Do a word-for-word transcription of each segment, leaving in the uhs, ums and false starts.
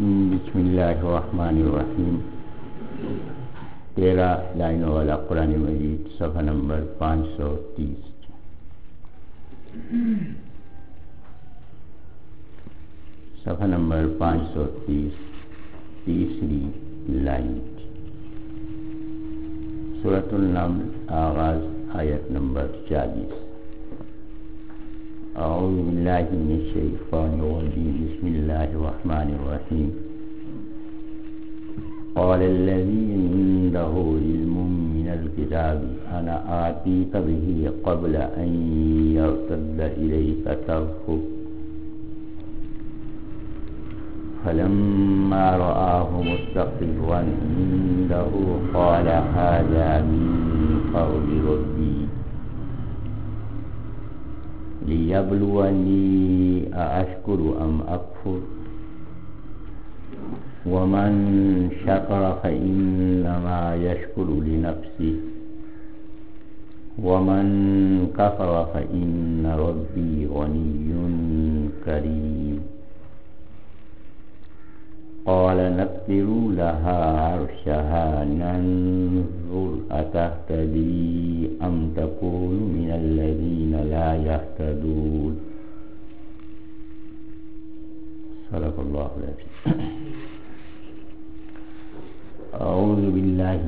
بسم اللہ الرحمن الرحیم. تیرہ لائنوں والا قرآن مجید صفحہ نمبر پانچ سو تیس. صفحہ نمبر پانچ سو تیس تیسری لائن. سورۃ النمل آغاز آیت نمبر چالیس. اعوذ باللہ من الشیطان الرجیم. بسم اللہ الرحمن الرحیم. قال الذي عنده علم من الكتاب انا آتيك به قبل ان يرتد اليك طرفك فلما رآه مستقرا عنده قال هذا من فضل ربي ليبلوني أأشكر أم أكفر ومن شكر فإنما يشكر لنفسه ومن كفر فإن ربي غني كريم. قال نكروا لها عرشها ننظر أتهتدي أم تكون من الذين لا يهتدون. صدق الله العظيم. اعوذ باللہ،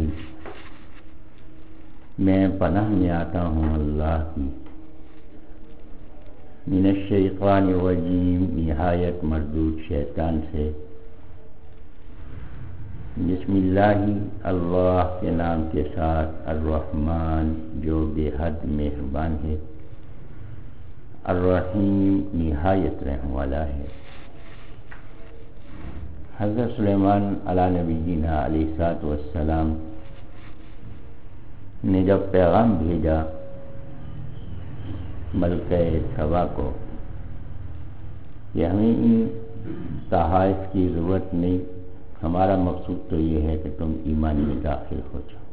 میں پناہ میں آتا ہوں اللہ کی، من الشیطان الرجیم، نہایت مردود شیطان سے. بسم اللہ، اللہ کے نام کے ساتھ، الرحمن جو بے حد مہربان ہے، الرحیم نہایت رحم والا ہے. حضرت سلیمان علیہ نبینا علیہ الصلوۃ والسلام نے جب پیغام بھیجا ملکہ سبا کو کہ ہمیں ان تحائف کی ضرورت نہیں، ہمارا مقصود تو یہ ہے کہ تم ایمان میں داخل ہو جاؤ،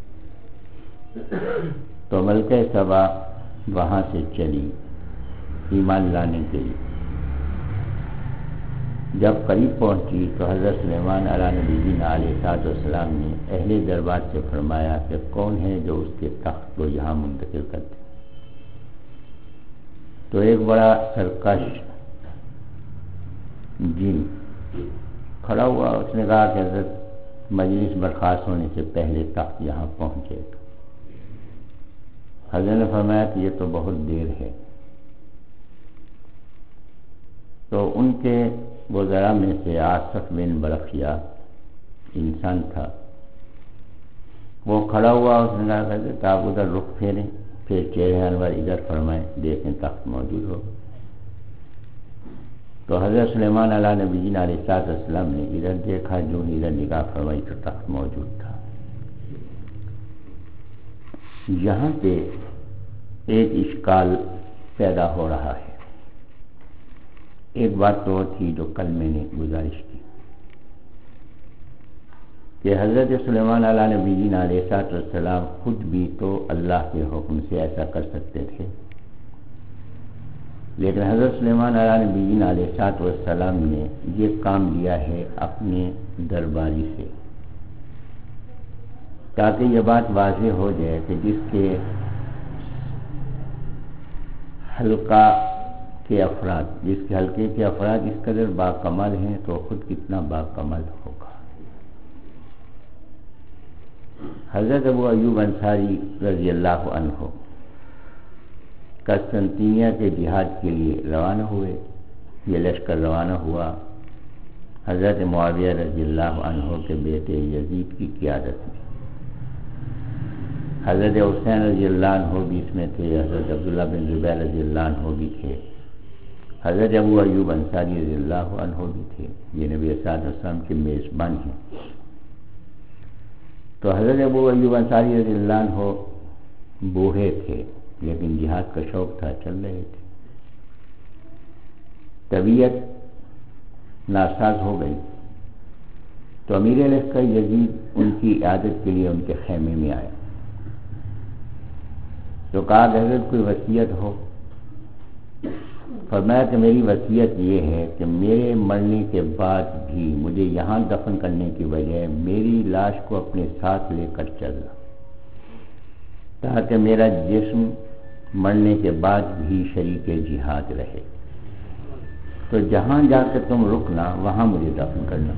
تو ملکہ سبا وہاں سے چلی ایمان لانے کے لیے. جب قریب پہنچی تو حضرت سلیمان علیہ نبینا علیہ الصلوۃ والسلام نے اہل دربار سے فرمایا کہ کون ہے جو اس کے تخت کو یہاں منتقل کر دے. تو ایک بڑا سرکش جن کھڑا ہوا، اس نے کہا کہ حضرت مجلس برخاست ہونے سے پہلے تخت یہاں پہنچے. حضرت نے فرمایا کہ یہ تو بہت دیر ہے. تو ان کے وزراء میں سے آصف بن برخیا انسان تھا، وہ کھڑا ہوا، اس نے کہا کہ آپ ادھر رخ پھیریں، پھر چہرے انور ادھر فرمائیں، دیکھیں تخت موجود ہو. تو حضرت سلیمان علیہ نبینا علیہ الصلوۃ والسلام نے ادھر دیکھا، جو ادھر نگاہ فرمائی تو تخت موجود تھا. یہاں پہ ایک اشکال پیدا ہو رہا ہے. ایک بات تو تھی جو کل میں نے گزارش کی کہ حضرت سلیمان علیہ نبینا علیہ الصلوۃ والسلام خود بھی تو اللہ کے حکم سے ایسا کر سکتے تھے، لیکن حضرت سلیمان علیہ نبینا علیہ الصلوۃ والسلام نے یہ کام لیا ہے اپنے درباری سے، تاکہ یہ بات واضح ہو جائے کہ جس کے حلقہ کے افراد جس کے حلقے کے افراد اس قدر باکمال ہیں تو خود کتنا باکمال ہوگا. حضرت ابو ایوب انصاری رضی اللہ عنہ قسطنطنیہ کے جہاد کے لیے روانہ ہوئے. یہ لشکر روانہ ہوا حضرت معاویہ رضی اللہ عنہ کے بیٹے یزید کی قیادت میں. حضرت حسین رضی اللہ عنہ بھی اس میں تھے، حضرت عبداللہ بن زبیر رضی اللہ عنہ بھی تھے، حضرت ابو ایوب انصاری رضی اللہ عنہ بھی تھے. یہ نبی صلی اللہ علیہ وسلم کے میزبان ہیں. تو حضرت ابو ایوب انصاری رضی اللہ عنہ بوڑھے تھے لیکن جہاد کا شوق تھا، چل رہے تھے. طبیعت ناساز ہو گئی تو امیر لشکر یزید ان کی عیادت کے لیے ان کے خیمے میں آیا. تو کہا کہ حضرت کوئی وصیت ہو. فرمایا کہ میری وصیت یہ ہے کہ میرے مرنے کے بعد بھی مجھے یہاں دفن کرنے کی بجائے میری لاش کو اپنے ساتھ لے کر چلنا، تاکہ میرا جسم مرنے کے بعد بھی شریک جہاد رہے۔ تو جہاں جا کے تم رکنا وہاں مجھے دفن کرنا۔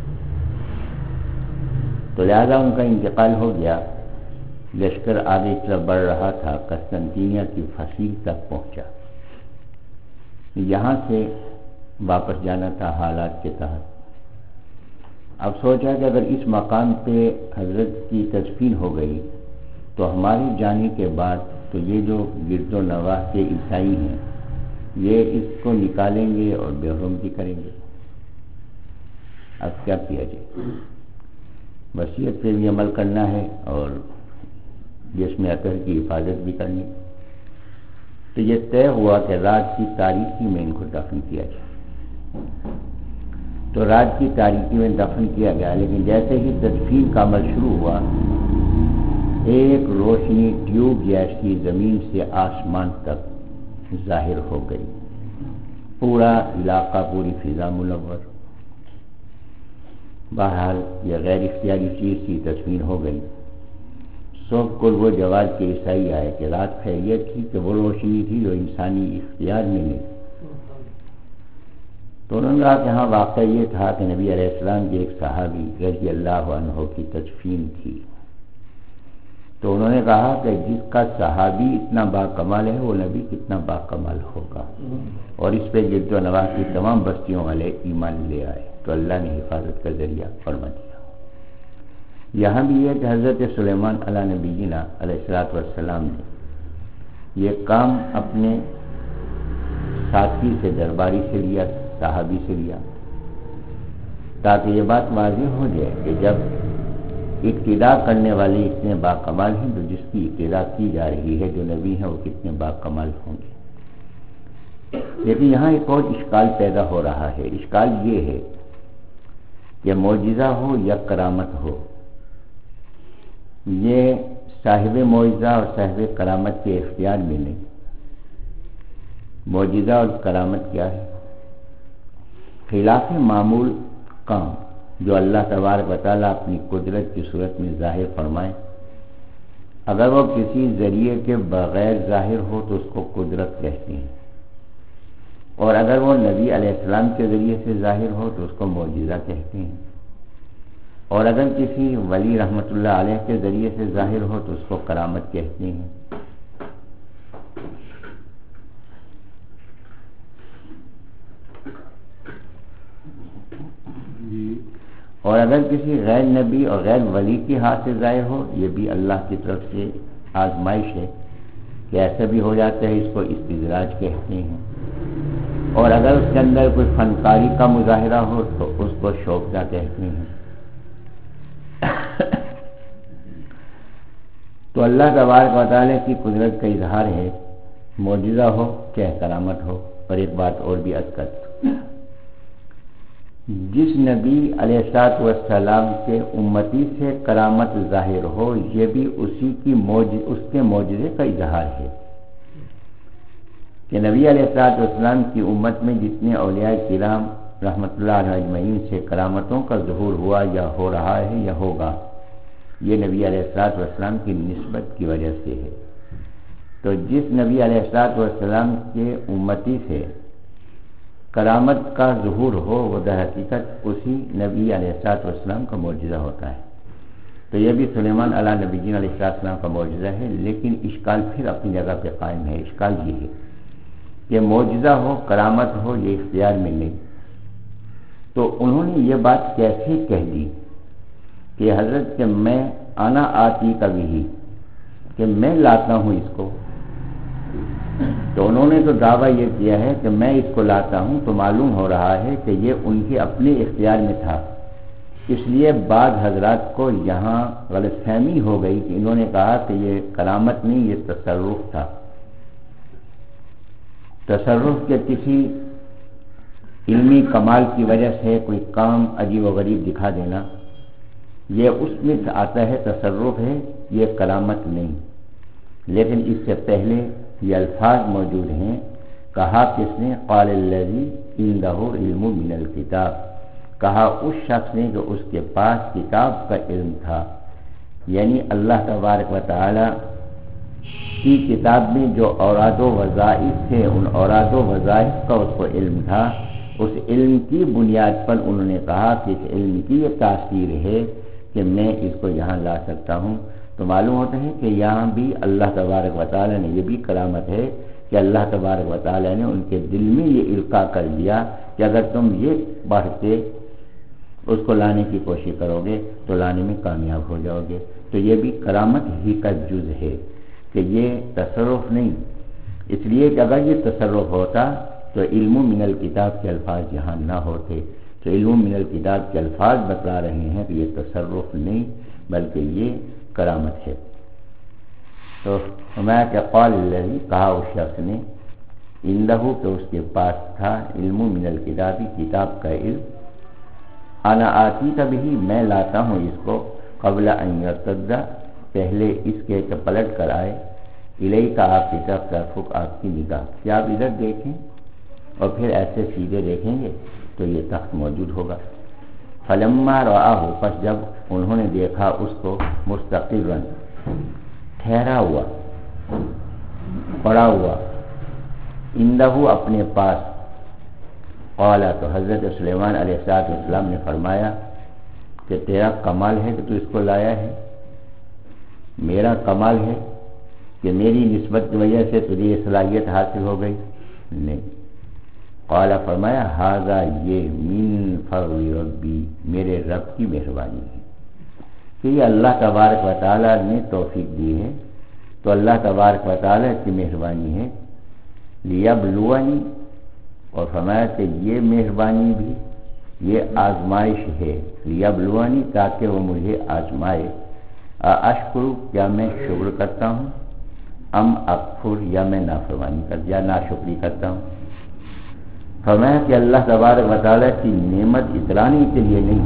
تو لہذا ان کا انتقال ہو گیا۔ لشکر آگے کی طرف بڑھ رہا تھا، قسطنطنیہ کی فصیل تک پہنچا۔ یہاں سے واپس جانا تھا حالات کے تحت۔ اب سوچا کہ اگر اس مقام پہ حضرت کی تدفین ہو گئی تو ہمارے جانے کے بعد تو یہ جو گرد و نواح کے عیسائی ہیں یہ اس کو نکالیں گے اور بے حرمتی کریں گے۔ اب کیا کیا جائے؟ وصیت پہ بھی عمل کرنا ہے اور جسم اطہر کی حفاظت بھی کرنی۔ تو یہ طے ہوا کہ رات کی تاریکی میں ان کو دفن کیا جائے۔ تو رات کی تاریکی میں دفن کیا گیا، لیکن جیسے ہی تدفین کا عمل شروع ہوا ایک روشنی ٹیوب جیسی زمین سے آسمان تک ظاہر ہو گئی، پورا علاقہ، پوری فضا منور۔ بہرحال یہ غیر اختیاری چیز کی تدفین ہو گئی۔ سب کل وہ جواب کے عیسائی آئے کہ رات خیریت تھی کہ وہ روشنی تھی جو انسانی اختیار میں نہیں۔ تو انہوں نے کہا کہ ہاں واقعہ یہ تھا کہ نبی علیہ السلام کے ایک صحابی رضی اللہ عنہ کی تدفین تھی۔ تو انہوں نے کہا کہ جس کا صحابی اتنا باکمال ہے وہ نبی کتنا باکمال ہوگا، اور اس پہ گرد و نواح کی تمام بستیوں والے ایمان لے آئے۔ تو اللہ نے حفاظت کا ذریعہ فرما دیا۔ یہاں بھی یہ کہ حضرت سلیمان علیہ نبینا علیہ الصلوۃ والسلام نے یہ کام اپنے ساتھی سے، درباری سے لیا، صحابی سے لیا، تاکہ یہ بات واضح ہو جائے کہ جب ابتدا کرنے والے اتنے باکمال ہیں تو جس کی ابتدا کی جا رہی ہے جو نبی ہیں وہ کتنے باکمال ہوں گے۔ لیکن یہاں ایک اور اشکال پیدا ہو رہا ہے۔ اشکال یہ ہے کہ معجزہ ہو یا کرامت ہو، یہ صاحب معجزہ اور صاحب کرامت کے اختیار میں نہیں۔ معجزہ اور کرامت کیا ہے؟ خلاف معمول کام جو اللہ تبارک و تعالیٰ اپنی قدرت کی صورت میں ظاہر فرمائے، اگر وہ کسی ذریعے کے بغیر ظاہر ہو تو اس کو قدرت کہتے ہیں، اور اگر وہ نبی علیہ السلام کے ذریعے سے ظاہر ہو تو اس کو معجزہ کہتے ہیں، اور اگر کسی ولی رحمۃ اللہ علیہ کے ذریعے سے ظاہر ہو تو اس کو کرامت کہتے ہیں۔ اور اگر کسی غیر نبی اور غیر ولی کے ہاتھ سے ظاہر ہو یہ بھی اللہ کی طرف سے آزمائش ہے کہ ایسا بھی ہو جاتا ہے، اس کو استدراج کہتے ہیں۔ اور اگر اس کے اندر کوئی فنکاری کا مظاہرہ ہو تو اس کو شوقہ کہتے ہیں۔ تو اللہ تبارک و تعالیٰ کی قدرت کا اظہار ہے، معجزہ ہو چاہے کرامت ہو۔ اور ایک بات اور بھی عرض کر، جس نبی علیہ الصلوۃ والسلام کے امتی سے کرامت ظاہر ہو یہ بھی اسی کی موج اس کے معجزے کا اظہار ہے کہ نبی علیہ الصلوۃ والسلام کی امت میں جتنے اولیاء کرام رحمۃ اللہ علیہ اجمعین سے کرامتوں کا ظہور ہوا یا ہو رہا ہے یا ہوگا، یہ نبی علیہ الصلوۃ والسلام کی نسبت کی وجہ سے ہے۔ تو جس نبی علیہ الصلوۃ والسلام کے امتی سے کرامت کا ظہور ہو وہ در حقیقت اسی نبی علیہ الصلوۃ والسلام کا معجزہ ہوتا ہے۔ تو یہ بھی سلیمان علیہ نبی جی علیہ السلام کا معجزہ ہے، لیکن اشکال پھر اپنی جگہ پہ قائم ہے۔ اشکال یہ ہے کہ معجزہ ہو کرامت ہو یہ اختیار میں نہیں۔ تو انہوں نے یہ بات کیسے کہہ دی کہ حضرت کہ میں آنا آتی کبھی ہی کہ میں لاتا ہوں اس کو؟ تو انہوں نے تو دعویٰ یہ کیا ہے کہ میں اس کو لاتا ہوں، تو معلوم ہو رہا ہے کہ یہ ان کے اپنے اختیار میں تھا۔ اس لیے بعض حضرات کو یہاں غلط فہمی ہو گئی کہ انہوں نے کہا کہ یہ کرامت نہیں یہ تصرف تھا۔ تصرف کے کسی علمی کمال کی وجہ سے کوئی کام عجیب و غریب دکھا دینا یہ اس میں سے آتا ہے، تصرف ہے، یہ کرامت نہیں۔ لیکن اس سے پہلے یہ الفاظ موجود ہیں کہا کس نے؟ قال الذی عندہ علم من الکتاب، کہا اس شخص نے کہ اس کے پاس کتاب کا علم تھا، یعنی اللہ تبارک و تعالی کی کتاب میں جو اوراد و وظائف تھے ان اوراد و وظائف کا اس کو علم تھا۔ اس علم کی بنیاد پر انہوں نے کہا کہ اس علم کی یہ تاثیر ہے کہ میں اس کو یہاں لا سکتا ہوں۔ تو معلوم ہوتا ہے کہ یہاں بھی اللہ تبارک و تعالی نے، یہ بھی کرامت ہے کہ اللہ تبارک و تعالی نے ان کے دل میں یہ القاء کر دیا کہ اگر تم یہ پڑھ کے اس کو لانے کی کوشش کرو گے تو لانے میں کامیاب ہو جاؤ گے۔ تو یہ بھی کرامت ہی کا جز ہے کہ یہ تصرف نہیں، اس لیے کہ اگر یہ تصرف ہوتا تو علم من الکتاب کے الفاظ یہاں نہ ہوتے۔ تو علم من الکتاب کے الفاظ بتلا رہے ہیں کہ یہ تصرف نہیں بلکہ یہ کرامت ہے۔ تو ہمیں کہ قال الذی، کہا اس شخص نے، عندہ کہ اس کے پاس تھا، علم من الکتاب کتاب کا علم، انا آتی تبھی میں لاتا ہوں اس کو، قبل ان یرتد پہلے اس کے کہ پلٹ کر آئے، الیہ کا آپ کی طرف طرف آپ کی نگاہ، کیا آپ ادھر دیکھیں اور پھر ایسے سیدھے دیکھیں گے تو یہ تخت موجود ہوگا۔ فلما رآہ، پس جب انہوں نے دیکھا اس کو، مستقرا ٹھہرا ہوا، پڑا ہوا، عندہ اپنے پاس، قال تو حضرت سلیمان علیہ السلام نے فرمایا کہ تیرا کمال ہے کہ تو اس کو لایا ہے، میرا کمال ہے کہ میری نسبت کی وجہ سے تجھے یہ صلاحیت حاصل ہو گئی؟ نہیں۔ قال فرمایا ھذا، یہ من فضل ربی، میرے رب کی مہربانی ہے کہ یہ اللہ تبارک و تعالیٰ نے توفیق دی ہے، تو اللہ تبارک و تعالیٰ کی مہربانی ہے۔ لیبلونی، اور فرمایا کہ یہ مہربانی بھی، یہ آزمائش ہے، لیبلونی تاکہ وہ مجھے آزمائے، اشکر کیا میں شکر کرتا ہوں، ام اکفر یا میں نافرمانی کرتا یا ناشکری کرتا ہوں۔ فرمایا کہ اللہ تبارک و تعالیٰ کی نعمت اترانے کے لیے نہیں،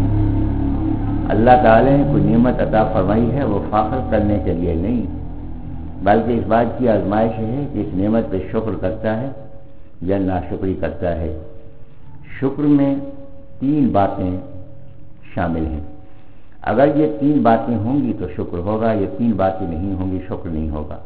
اللہ تعالیٰ نے کوئی نعمت عطا فرمائی ہے وہ فخر کرنے کے لیے نہیں، بلکہ اس بات کی آزمائش ہے کہ اس نعمت پہ شکر کرتا ہے یا ناشکری کرتا ہے۔ شکر میں تین باتیں شامل ہیں، اگر یہ تین باتیں ہوں گی تو شکر ہوگا، یہ تین باتیں نہیں ہوں گی شکر نہیں ہوگا۔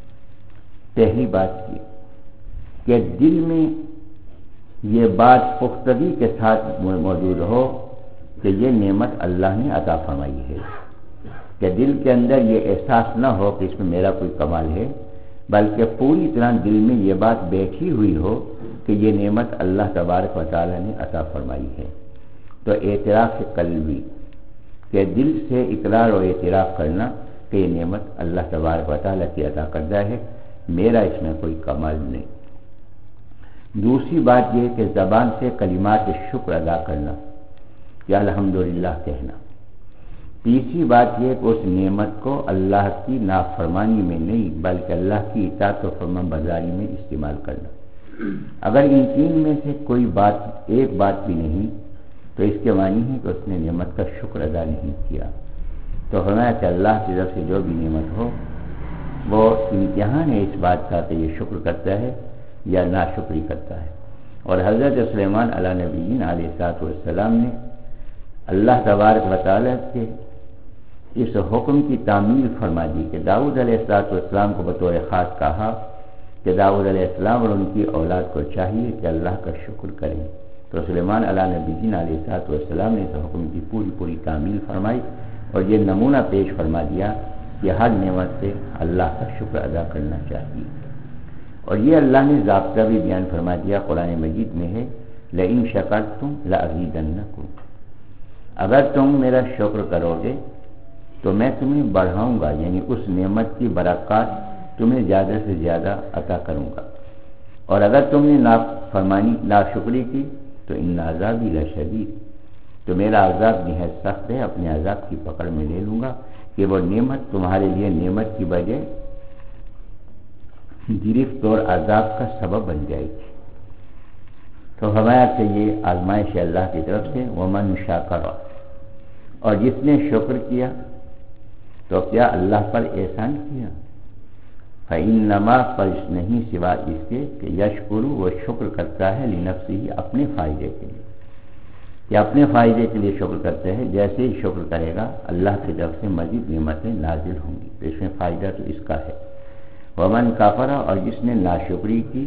پہلی بات یہ کہ دل میں یہ بات پختگی کے ساتھ موجود ہو کہ یہ نعمت اللہ نے عطا فرمائی ہے، کہ دل کے اندر یہ احساس نہ ہو کہ اس میں میرا کوئی کمال ہے، بلکہ پوری طرح دل میں یہ بات بیٹھی ہوئی ہو کہ یہ نعمت اللہ تبارک و تعالی نے عطا فرمائی ہے۔ تو اعتراف قلبی، کہ دل سے اقرار و اعتراف کرنا کہ یہ نعمت اللہ تبارک و تعالی کی عطا کردہ ہے، میرا اس میں کوئی کمال نہیں۔ دوسری بات یہ کہ زبان سے کلمات شکر ادا کرنا کہ الحمدللہ کہنا۔ تیسری بات یہ کہ اس نعمت کو اللہ کی نافرمانی میں نہیں بلکہ اللہ کی اطاعت و فرمان برداری میں استعمال کرنا۔ اگر ان تین میں سے کوئی بات ایک بات بھی نہیں تو اس کے معنی ہے کہ اس نے نعمت کا شکر ادا نہیں کیا۔ تو فرمایا کہ اللہ کی طرف سے جو بھی نعمت ہو وہ امتحان ہے اس بات کا کہ یہ شکر کرتا ہے یا ناشکری کرتا ہے۔ اور حضرت سلیمان علیہ نبیین علیہ السلام نے اللہ تبارک و تعالیٰ کے اس حکم کی تعمیل فرما دی کہ داؤد علیہ السلام کو بطور خاص کہا کہ داؤد علیہ السلام اور ان کی اولاد کو چاہیے کہ اللہ کا شکر کریں۔ تو سلیمان علیہ نبیین علیہ السلام نے اس حکم کی پوری پوری تعمیل فرمائی اور یہ نمونہ پیش فرما دیا کہ ہر نعمت سے اللہ کا شکر ادا کرنا چاہیے۔ اور یہ اللہ نے ضابطہ بھی بیان فرما دیا قرآن مجید میں ہے، لئن شکرتم لأزیدنکم، اگر تم میرا شکر کرو گے تو میں تمہیں بڑھاؤں گا، یعنی اس نعمت کی برکات تمہیں زیادہ سے زیادہ عطا کروں گا، اور اگر تم نے نافرمانی ناشکری کی تو ان عذابی لشدید، تو میرا عذاب نہایت سخت ہے، اپنے عذاب کی پکڑ میں لے لوں گا کہ وہ نعمت تمہارے لیے نعمت کی بجائے گرفت اور عذاب کا سبب بن جائے گی۔ تو فرمایا کہ یہ آزمائش ہے اللہ کی طرف سے، ومن شکر، اور جس نے شکر کیا تو کیا اللہ پر احسان کیا، فإنما پس نہیں سوا اس کے کہ یشکر وہ شکر کرتا ہے لنفسہ اپنے فائدے کے لیے، کہ اپنے فائدے کے لیے شکر کرتے ہیں، جیسے ہی شکر کرے گا اللہ کی طرف سے مزید نعمتیں نازل ہوں گی، تو اس میں فائدہ تو اس کا ہے۔ ومن کفر اور جس نے ناشکری کی،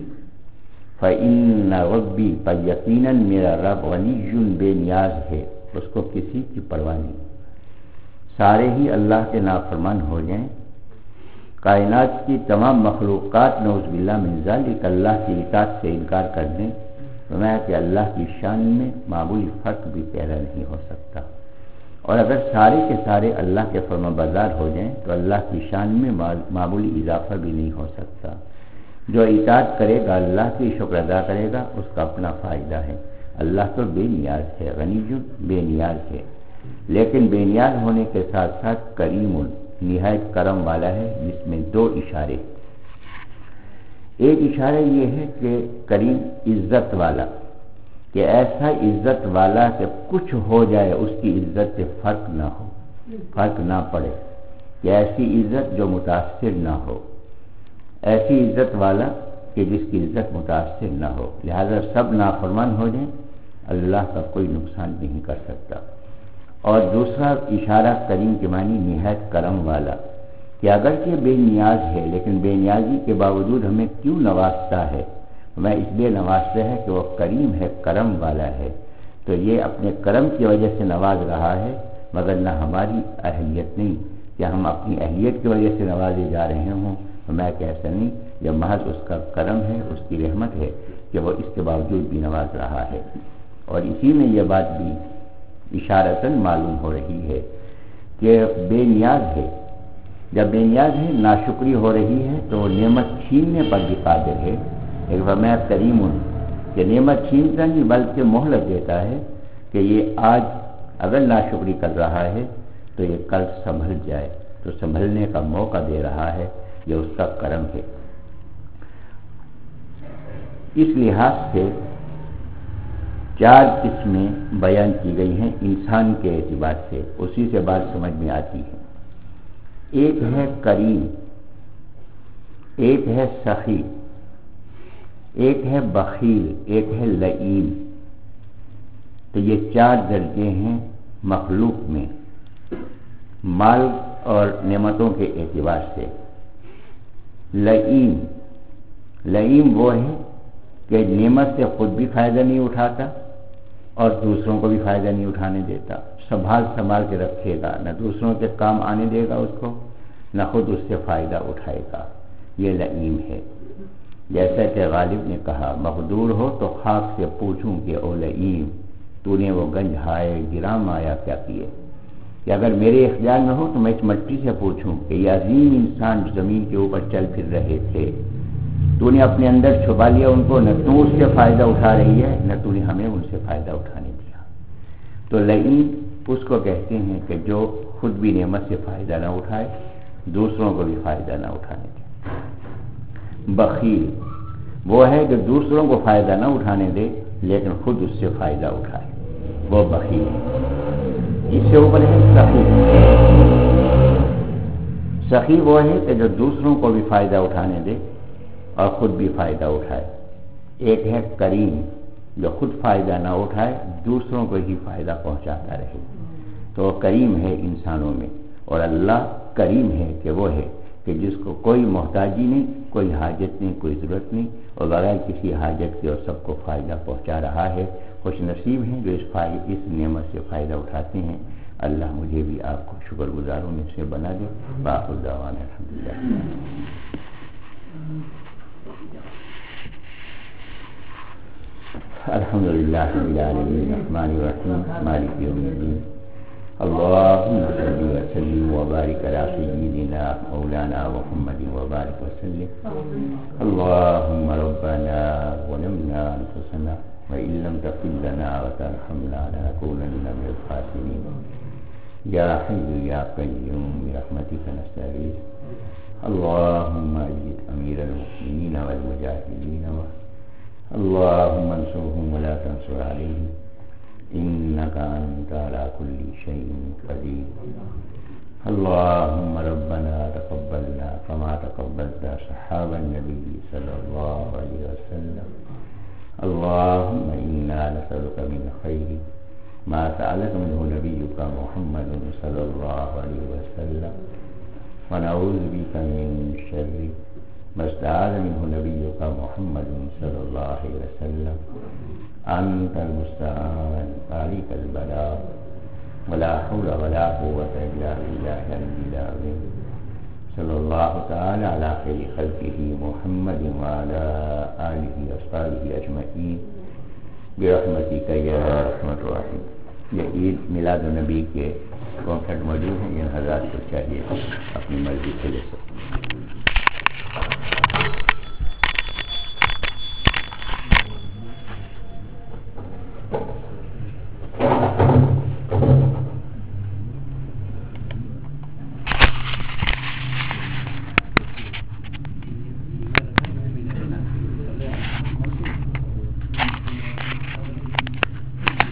فإن ربی پر یقیناً میرا رب غنی بے نیاز ہے، اس کو کسی کی پرواہ نہیں، سارے ہی اللہ کے نافرمان ہو جائیں، کائنات کی تمام مخلوقات نعوذ باللہ من ذالک اللہ کی اطاعت سے انکار کر دیں، فرمایا کہ اللہ کی شان میں معمولی فرق بھی پیدا نہیں ہو سکتا، اور اگر سارے کے سارے اللہ کے فرما بردار ہو جائیں تو اللہ کی شان میں معمولی اضافہ بھی نہیں ہو سکتا۔ جو اطاعت کرے گا اللہ کی، شکر ادا کرے گا، اس کا اپنا فائدہ ہے۔ اللہ تو بے نیاز ہے، غنی بے نیاز ہے، لیکن بے نیاز ہونے کے ساتھ ساتھ کریم نہایت کرم والا ہے، جس میں دو اشارے۔ ایک اشارہ یہ ہے کہ کریم عزت والا، کہ ایسا عزت والا کہ کچھ ہو جائے اس کی عزت سے فرق نہ ہو، فرق نہ پڑے، کہ ایسی عزت جو متاثر نہ ہو، ایسی عزت والا کہ جس کی عزت متاثر نہ ہو، لہذا سب نافرمان ہو جائیں اللہ کا کوئی نقصان نہیں کر سکتا۔ اور دوسرا اشارہ کریم کے معنی نہایت کرم والا، کہ اگرچہ بے نیاز ہے لیکن بے نیازی کے باوجود ہمیں کیوں نوازتا ہے؟ ہمیں اس لیے نوازتا ہے کہ وہ کریم ہے، کرم والا ہے، تو یہ اپنے کرم کی وجہ سے نواز رہا ہے، مگر نہ ہماری اہلیت نہیں کہ ہم اپنی اہلیت کی وجہ سے نوازے جا رہے ہوں، ہمیں کہ ایسا نہیں، یہ محض اس کا کرم ہے، اس کی رحمت ہے کہ وہ اس کے باوجود بھی نواز رہا ہے۔ اور اسی میں یہ بات بھی اشارتاً معلوم ہو رہی ہے کہ بے نیاز ہے، جب بے نیاز ہے ناشکری ہو رہی ہے تو وہ نعمت چھیننے پر بھی قادر ہے۔ ایک فرمایا کریم کہ نعمت چھینتا نہیں بلکہ مہلت دیتا ہے کہ یہ آج اگر ناشکری کر رہا ہے تو یہ کل سنبھل جائے، تو سنبھلنے کا موقع دے رہا ہے، یہ اس کا کرم ہے۔ اس لحاظ سے چار قسمیں بیان کی گئی ہیں انسان کے اعتبار سے، اسی سے بات سمجھ میں آتی ہے۔ ایک ہے کریم، ایک ہے سخی، ایک ہے بخیل، ایک ہے لئیم۔ تو یہ چار درجے ہیں مخلوق میں مال اور نعمتوں کے اعتبار سے۔ لئیم، لئیم وہ ہے کہ نعمت سے خود بھی فائدہ نہیں اٹھاتا اور دوسروں کو بھی فائدہ نہیں اٹھانے دیتا، سنبھال سنبھال کے رکھے گا، نہ دوسروں کے کام آنے دے گا اس کو، نہ خود اس سے فائدہ اٹھائے گا، یہ لئیم ہے۔ جیسا کہ غالب نے کہا، مقدور ہو تو خاک سے پوچھوں کہ او لئیم، تو نے وہ گنج ہائے گرام آیا کیا کیے، کہ اگر میرے اختیار میں ہو تو میں اس مٹی سے پوچھوں کہ یہ عظیم انسان زمین کے اوپر چل پھر رہے تھے، تو نے اپنے اندر چھپا لیا ان کو، نہ تو اس سے فائدہ اٹھا رہی ہے نہ تو نے ہمیں ان سے فائدہ اٹھانے دیا۔ تو لئیم اس کو کہتے ہیں کہ جو خود بھی نعمت سے فائدہ نہ اٹھائے، دوسروں کو بھی فائدہ نہ اٹھانے دے۔ بخیل وہ ہے جو دوسروں کو فائدہ نہ اٹھانے دے لیکن خود اس سے فائدہ اٹھائے، وہ بخیل ہے۔ اس سے اوپر ہے سخی، سخی وہ ہے کہ جو دوسروں کو بھی فائدہ اٹھانے دے اور خود بھی فائدہ اٹھائے۔ ایک ہے کریم جو خود فائدہ نہ اٹھائے، دوسروں کو ہی فائدہ پہنچاتا رہے، تو وہ کریم ہے انسانوں میں۔ اور اللہ کریم ہے کہ وہ ہے کہ جس کو کوئی محتاجی نہیں، کوئی حاجت نہیں، کوئی ضرورت نہیں، اور بغیر کسی حاجت کے اور سب کو فائدہ پہنچا رہا ہے۔ خوش نصیب ہیں جو اس فائدہ اس نعمت سے فائدہ اٹھاتے ہیں۔ اللہ مجھے بھی آپ کو شکر گزاروں میں سے بنا دے۔ باخر دعوانا الحمدللہ۔ الحمد لله رب العالمين الرحمن الرحيم مالك يوم الدين اللهم صل وسلم وبارك على سيدنا مولانا محمد وبارك وسلم اللهم ربنا ظلمنا أنفسنا وإن لم تغفر لنا وترحمنا لنكونن من الخاسرين يا حي يا قيوم برحمتك نستغيث اللهم أيد أمير المؤمنين والمجاهدين اللهم انصرهم ولا تنصر عليهم إنك أنت على كل شيء قدير اللهم ربنا تقبلنا كما تقبلت أصحاب النبي صلى الله عليه وسلم. اللهم إنا نسألك من خير ما سألك منه نبيك محمد صلى الله عليه وسلم، ونعوذ بك من شر ما استعاذ منه نبيك محمد صلى الله عليه وسلم. أنت المستعان عليك البلاغ، ولا حول ولا قوة إلا بالله العلي العظيم. صلى الله تعالى على خير خلقه محمد وعلى آله وصحبه أجمعين برحمتك يا أرحم الراحمين. یہ عید میلاد النبی کے کانسرٹ موجود ہیں، یہ حضرات کو چاہیے اپنی مرضی سے لے سکتے ہیں.